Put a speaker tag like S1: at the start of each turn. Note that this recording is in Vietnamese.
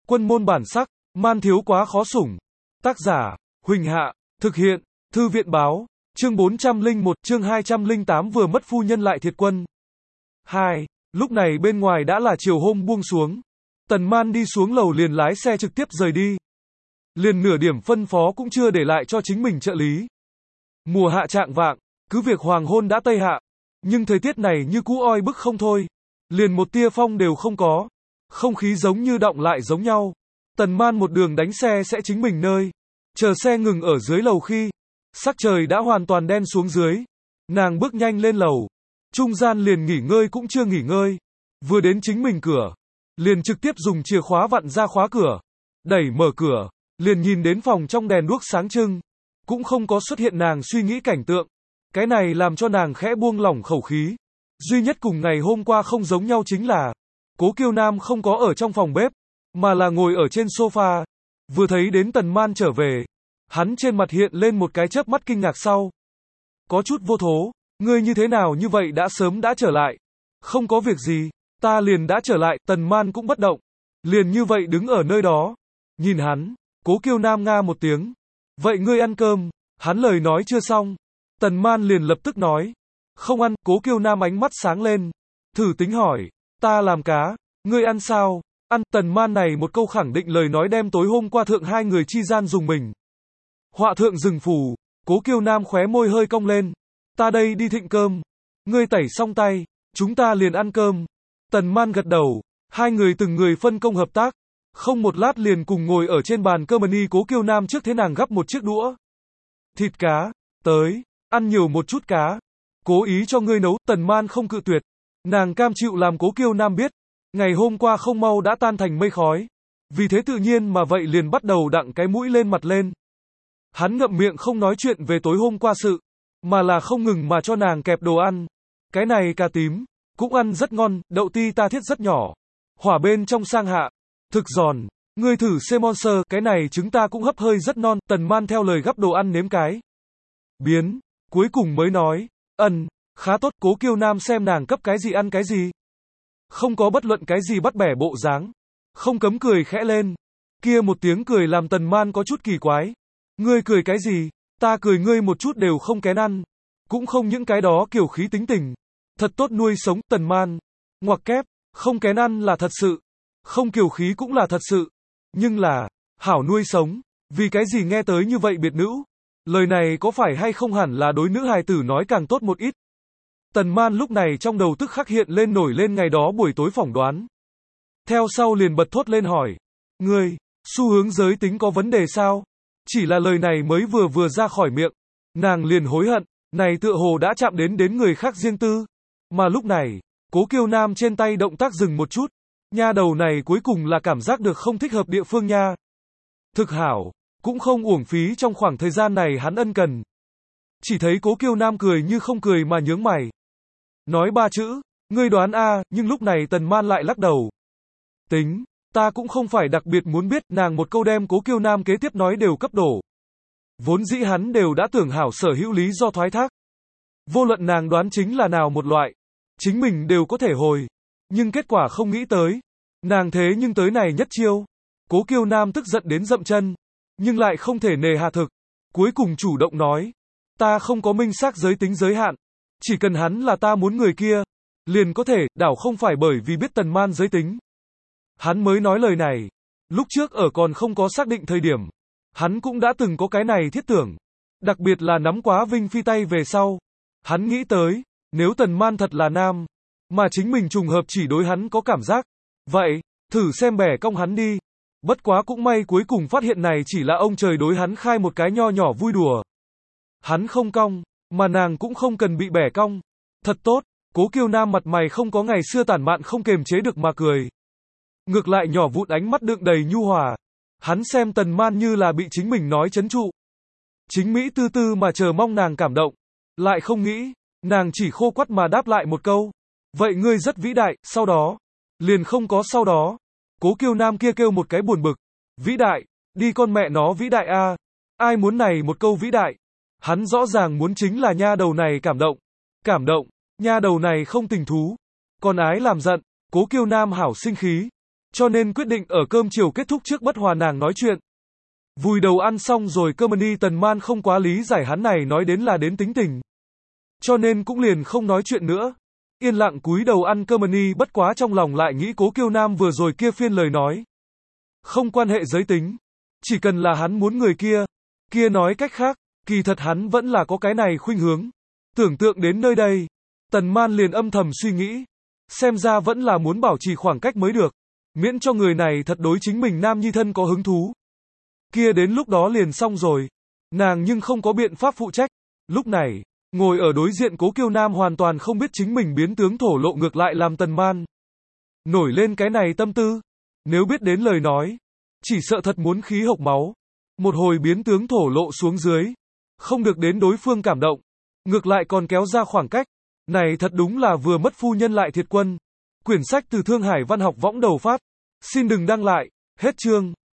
S1: Quân môn bản sắc, man thiếu quá khó sủng. Tác giả, Huỳnh Hạ, thực hiện, Thư viện báo, chương 401, chương 208 vừa mất phu nhân lại thiệt quân. 2. Lúc này bên ngoài đã là chiều hôm buông xuống. Tần Man đi xuống lầu liền lái xe trực tiếp rời đi. Liền nửa điểm phân phó cũng chưa để lại cho chính mình trợ lý. Mùa hạ trạng vạng, cứ việc hoàng hôn đã tây hạ, nhưng thời tiết này như cũ oi bức không thôi. Liền một tia phong đều không có. Không khí giống như đọng lại giống nhau. Tần Man một đường đánh xe sẽ chính mình nơi. Chờ xe ngừng ở dưới lầu khi sắc trời đã hoàn toàn đen xuống dưới. Nàng bước nhanh lên lầu. Trung gian liền nghỉ ngơi cũng chưa nghỉ ngơi. Vừa đến chính mình cửa, liền trực tiếp dùng chìa khóa vặn ra khóa cửa. Đẩy mở cửa, liền nhìn đến phòng trong đèn đuốc sáng trưng. Cũng không có xuất hiện nàng suy nghĩ cảnh tượng. Cái này làm cho nàng khẽ buông lỏng khẩu khí. Duy nhất cùng ngày hôm qua không giống nhau chính là Cố Kiêu Nam không có ở trong phòng bếp, mà là ngồi ở trên sofa. Vừa thấy đến Tần Man trở về, hắn trên mặt hiện lên một cái chớp mắt kinh ngạc sau. Có chút vô thố, ngươi như thế nào như vậy đã sớm đã trở lại. Không có việc gì, ta liền đã trở lại. Tần Man cũng bất động, liền như vậy đứng ở nơi đó. Nhìn hắn, Cố Kiêu Nam nga một tiếng. Vậy ngươi ăn cơm? Hắn lời nói chưa xong, Tần Man liền lập tức nói. Không ăn. Cố Kiêu Nam ánh mắt sáng lên. Thử tính hỏi. Ta làm cá, ngươi ăn sao? Ăn. Tần Man này một câu khẳng định lời nói đem tối hôm qua thượng hai người chi gian dùng mình. Họa thượng rừng phù. Cố Kiêu Nam khóe môi hơi cong lên. Ta đây đi thịnh cơm. Ngươi tẩy xong tay, chúng ta liền ăn cơm. Tần Man gật đầu. Hai người từng người phân công hợp tác. Không một lát liền cùng ngồi ở trên bàn cơm. Cố Kiêu Nam trước thế nàng gắp một chiếc đũa thịt cá. Tới, ăn nhiều một chút cá. Cố ý cho ngươi nấu. Tần Man không cự tuyệt. Nàng cam chịu làm Cố Kiêu Nam biết. Ngày hôm qua không mau đã tan thành mây khói. Vì thế tự nhiên mà vậy liền bắt đầu đặng cái mũi lên mặt lên. Hắn ngậm miệng không nói chuyện về tối hôm qua sự, mà là không ngừng mà cho nàng kẹp đồ ăn. Cái này cà tím, cũng ăn rất ngon. Đậu ti ta thiết rất nhỏ. Hỏa bên trong sang hạ, thực giòn. Ngươi thử semonser, cái này trứng ta cũng hấp hơi rất non. Tần Man theo lời gắp đồ ăn nếm cái biến, cuối cùng mới nói, khá tốt. Cố Kiêu Nam xem nàng cấp cái gì ăn cái gì. Không có bất luận cái gì bắt bẻ bộ dáng. Không cấm cười khẽ lên. Kia một tiếng cười làm Tần Man có chút kỳ quái. Ngươi cười cái gì? Ta cười ngươi một chút đều không kén ăn. Cũng không những cái đó kiểu khí tính tình. Thật tốt nuôi sống. Tần Man ngoặc kép. Không kén ăn là thật sự. Không kiểu khí cũng là thật sự. Nhưng là hảo nuôi sống. Vì cái gì nghe tới như vậy biệt nữ? Lời này có phải hay không hẳn là đối nữ hài tử nói càng tốt một ít. Tần Man lúc này trong đầu tức khắc hiện lên nổi lên ngày đó buổi tối phỏng đoán. Theo sau liền bật thốt lên hỏi. Ngươi, xu hướng giới tính có vấn đề sao? Chỉ là lời này mới vừa ra khỏi miệng. Nàng liền hối hận, này tựa hồ đã chạm đến người khác riêng tư. Mà lúc này, Cố Kiêu Nam trên tay động tác dừng một chút. Nha đầu này cuối cùng là cảm giác được không thích hợp địa phương nha. Thực hảo, cũng không uổng phí trong khoảng thời gian này hắn ân cần. Chỉ thấy Cố Kiêu Nam cười như không cười mà nhướng mày. Nói ba chữ, ngươi đoán a. Nhưng lúc này Tần Man lại lắc đầu. Tính, ta cũng không phải đặc biệt muốn biết. Nàng một câu đem Cố Kiêu Nam kế tiếp nói đều cấp đổ. Vốn dĩ hắn đều đã tưởng hảo sở hữu lý do thoái thác. Vô luận nàng đoán chính là nào một loại, chính mình đều có thể hồi. Nhưng kết quả không nghĩ tới. Nàng thế nhưng tới này nhất chiêu. Cố Kiêu Nam tức giận đến dậm chân. Nhưng lại không thể nề hà thực. Cuối cùng chủ động nói. Ta không có minh xác giới tính giới hạn. Chỉ cần hắn là ta muốn người kia, liền có thể. Đảo không phải bởi vì biết Tần Man giới tính. Hắn mới nói lời này. Lúc trước ở còn không có xác định thời điểm, hắn cũng đã từng có cái này thiết tưởng. Đặc biệt là nắm quá Vinh Phi tay về sau. Hắn nghĩ tới, nếu Tần Man thật là nam, mà chính mình trùng hợp chỉ đối hắn có cảm giác, vậy, thử xem bẻ cong hắn đi. Bất quá cũng may cuối cùng phát hiện này chỉ là ông trời đối hắn khai một cái nho nhỏ vui đùa. Hắn không cong, mà nàng cũng không cần bị bẻ cong. Thật tốt. Cố Kiêu Nam mặt mày không có ngày xưa tản mạn không kềm chế được mà cười. Ngược lại nhỏ vụn ánh mắt đựng đầy nhu hòa. Hắn xem Tần Man như là bị chính mình nói trấn trụ. Chính Mỹ tư tư mà chờ mong nàng cảm động. Lại không nghĩ, nàng chỉ khô quắt mà đáp lại một câu. Vậy ngươi rất vĩ đại. Sau đó, liền không có sau đó. Cố Kiêu Nam kia kêu một cái buồn bực. Vĩ đại, đi con mẹ nó vĩ đại a. Ai muốn này một câu vĩ đại. Hắn rõ ràng muốn chính là nha đầu này cảm động. Cảm động, nha đầu này không tình thú. Còn ái làm giận. Cố Kiêu Nam hảo sinh khí. cho nên quyết định ở cơm chiều kết thúc trước bất hòa nàng nói chuyện. Vùi đầu ăn xong rồi Germany Tần Man không quá lý giải hắn này nói đến là đến tính tình. Cho nên cũng liền không nói chuyện nữa. Yên lặng cúi đầu ăn Germany bất quá trong lòng lại nghĩ Cố Kiêu Nam vừa rồi kia phiên lời nói. Không quan hệ giới tính. Chỉ cần là hắn muốn người kia. Kia nói cách khác, kỳ thật hắn vẫn là có cái này khuynh hướng. Tưởng tượng đến nơi đây, Tần Man liền âm thầm suy nghĩ. Xem ra vẫn là muốn bảo trì khoảng cách mới được. Miễn cho người này thật đối chính mình nam nhi thân có hứng thú. Kia đến lúc đó liền xong rồi. Nàng nhưng không có biện pháp phụ trách. Lúc này, ngồi ở đối diện Cố Kiêu Nam hoàn toàn không biết chính mình biến tướng thổ lộ ngược lại làm Tần Man nổi lên cái này tâm tư. Nếu biết đến lời nói, chỉ sợ thật muốn khí hộc máu. Một hồi biến tướng thổ lộ xuống dưới, không được đến đối phương cảm động, ngược lại còn kéo ra khoảng cách. Này thật đúng là vừa mất phu nhân lại thiệt quân. Quyển sách từ Thương Hải Văn học võng đầu phát. Xin đừng đăng lại. Hết chương.